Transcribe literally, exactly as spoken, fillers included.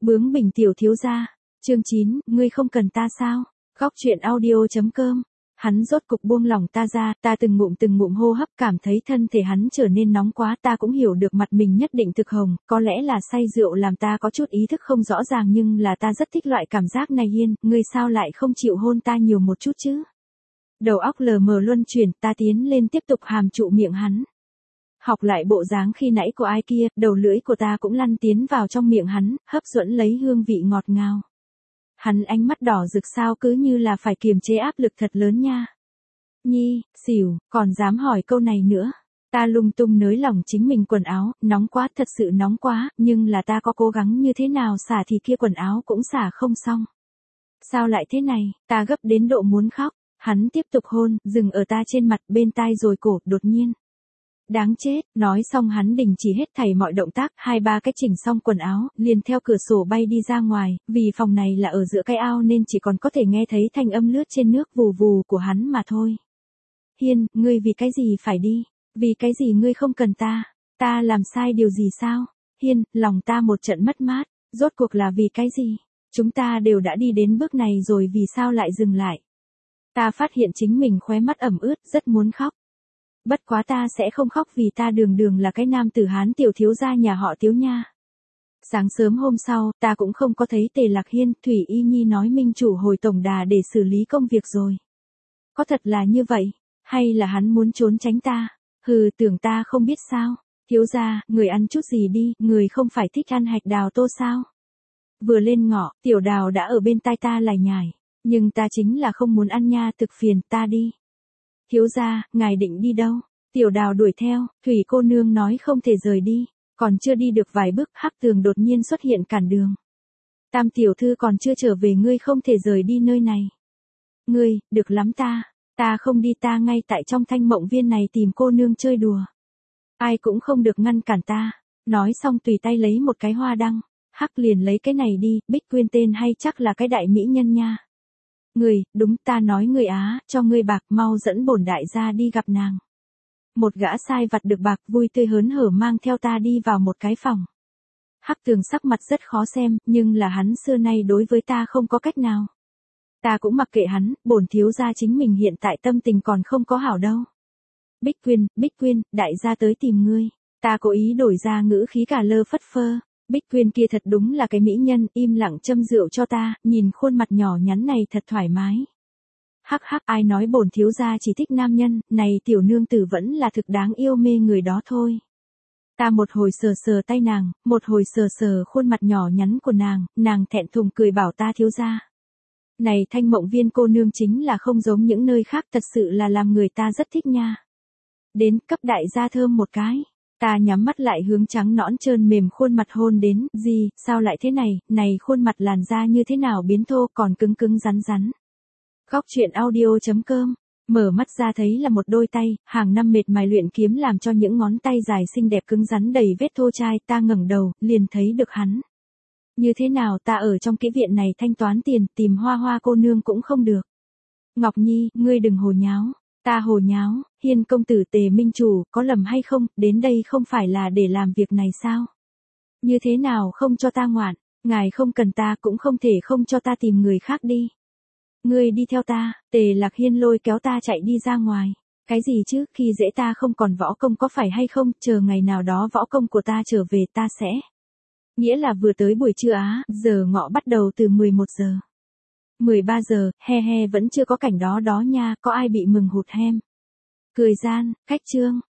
Bướng bỉnh tiểu thiếu gia. Chương chín, ngươi không cần ta sao? Góc truyện audio.com. Hắn rốt cục buông lỏng ta ra, ta từng ngụm từng ngụm hô hấp cảm thấy thân thể hắn trở nên nóng quá, ta cũng hiểu được mặt mình nhất định thực hồng, có lẽ là say rượu làm ta có chút ý thức không rõ ràng nhưng là ta rất thích loại cảm giác này. Hiên, ngươi sao lại không chịu hôn ta nhiều một chút chứ? Đầu óc lờ mờ luân chuyển, ta tiến lên tiếp tục hàm trụ miệng hắn. Học lại bộ dáng khi nãy của ai kia, đầu lưỡi của ta cũng lăn tiến vào trong miệng hắn, hấp dẫn lấy hương vị ngọt ngào. Hắn ánh mắt đỏ rực sao cứ như là phải kiềm chế áp lực thật lớn nha. Nhi, xỉu, còn dám hỏi câu này nữa. Ta lung tung nới lỏng chính mình quần áo, nóng quá, thật sự nóng quá, nhưng là ta có cố gắng như thế nào xả thì kia quần áo cũng xả không xong. Sao lại thế này, ta gấp đến độ muốn khóc. Hắn tiếp tục hôn, dừng ở ta trên mặt, bên tai rồi cổ, đột nhiên. Đáng chết, nói xong hắn đình chỉ hết thảy mọi động tác, hai ba cái chỉnh xong quần áo, liền theo cửa sổ bay đi ra ngoài, vì phòng này là ở giữa cái ao nên chỉ còn có thể nghe thấy thanh âm lướt trên nước vù vù của hắn mà thôi. Hiên, ngươi vì cái gì phải đi? Vì cái gì ngươi không cần ta? Ta làm sai điều gì sao? Hiên, lòng ta một trận mất mát, rốt cuộc là vì cái gì? Chúng ta đều đã đi đến bước này rồi vì sao lại dừng lại? Ta phát hiện chính mình khóe mắt ẩm ướt, rất muốn khóc. Bất quá ta sẽ không khóc vì ta đường đường là cái nam tử Hán tiểu thiếu gia nhà họ Tiếu nha. Sáng sớm hôm sau, ta cũng không có thấy Tề Lạc Hiên, Thủy Y Nhi nói minh chủ hồi tổng đà để xử lý công việc rồi. Có thật là như vậy, hay là hắn muốn trốn tránh ta? Hừ, tưởng ta không biết sao? Thiếu gia, người ăn chút gì đi, người không phải thích ăn hạch đào tô sao? Vừa lên ngọ, tiểu đào đã ở bên tai ta lải nhải. Nhưng ta chính là không muốn ăn nha, thực phiền, ta đi. Thiếu gia, ngài định đi đâu? Tiểu đào đuổi theo, Thủy cô nương nói không thể rời đi, còn chưa đi được vài bước, Hắc Tường đột nhiên xuất hiện cản đường. Tam tiểu thư còn chưa trở về, ngươi không thể rời đi nơi này. Ngươi, được lắm ta, ta không đi, ta ngay tại trong Thanh Mộng Viên này tìm cô nương chơi đùa. Ai cũng không được ngăn cản ta. Nói xong tùy tay lấy một cái hoa đăng, Hắc liền lấy cái này đi, Bích Quyên tên hay chắc là cái đại mỹ nhân nha. Người, đúng, ta nói người Á, cho ngươi bạc, mau dẫn bổn đại gia đi gặp nàng. Một gã sai vặt được bạc vui tươi hớn hở mang theo ta đi vào một cái phòng. Hắc Tường sắc mặt rất khó xem, nhưng là hắn xưa nay đối với ta không có cách nào. Ta cũng mặc kệ hắn, bổn thiếu gia chính mình hiện tại tâm tình còn không có hảo đâu. Bích Quyên, Bích Quyên, đại gia tới tìm ngươi. Ta cố ý đổi ra ngữ khí cả lơ phất phơ. Bích Quyên kia thật đúng là cái mỹ nhân, im lặng châm rượu cho ta, nhìn khuôn mặt nhỏ nhắn này thật thoải mái. Hắc hắc, ai nói bổn thiếu gia chỉ thích nam nhân, này tiểu nương tử vẫn là thực đáng yêu, mê người đó thôi. Ta một hồi sờ sờ tay nàng, một hồi sờ sờ khuôn mặt nhỏ nhắn của nàng, nàng thẹn thùng cười bảo ta thiếu gia. Này Thanh Mộng Viên cô nương chính là không giống những nơi khác, thật sự là làm người ta rất thích nha. Đến cấp đại gia thơm một cái. Ta nhắm mắt lại hướng trắng nõn trơn mềm khuôn mặt hôn đến, gì, sao lại thế này, này khuôn mặt làn da như thế nào biến thô còn cứng cứng rắn rắn. Góc truyện audio.com, mở mắt ra thấy là một đôi tay, hàng năm mệt mài luyện kiếm làm cho những ngón tay dài xinh đẹp cứng rắn đầy vết thô chai, ta ngẩng đầu, liền thấy được hắn. Như thế nào ta ở trong cái viện này thanh toán tiền, tìm Hoa Hoa cô nương cũng không được. Ngọc Nhi, ngươi đừng hồ nháo. Ta hồ nháo, Hiên công tử Tề minh chủ, có lầm hay không, đến đây không phải là để làm việc này sao? Như thế nào không cho ta ngoạn, ngài không cần ta cũng không thể không cho ta tìm người khác đi. Ngươi đi theo ta, Tề Lạc Hiên lôi kéo ta chạy đi ra ngoài. Cái gì chứ, khi dễ ta không còn võ công có phải hay không, chờ ngày nào đó võ công của ta trở về ta sẽ. Nghĩa là vừa tới buổi trưa á, giờ ngọ bắt đầu từ mười một giờ. mười ba giờ, he he vẫn chưa có cảnh đó đó nha, có ai bị mừng hụt hem. Cười gian, khách trương,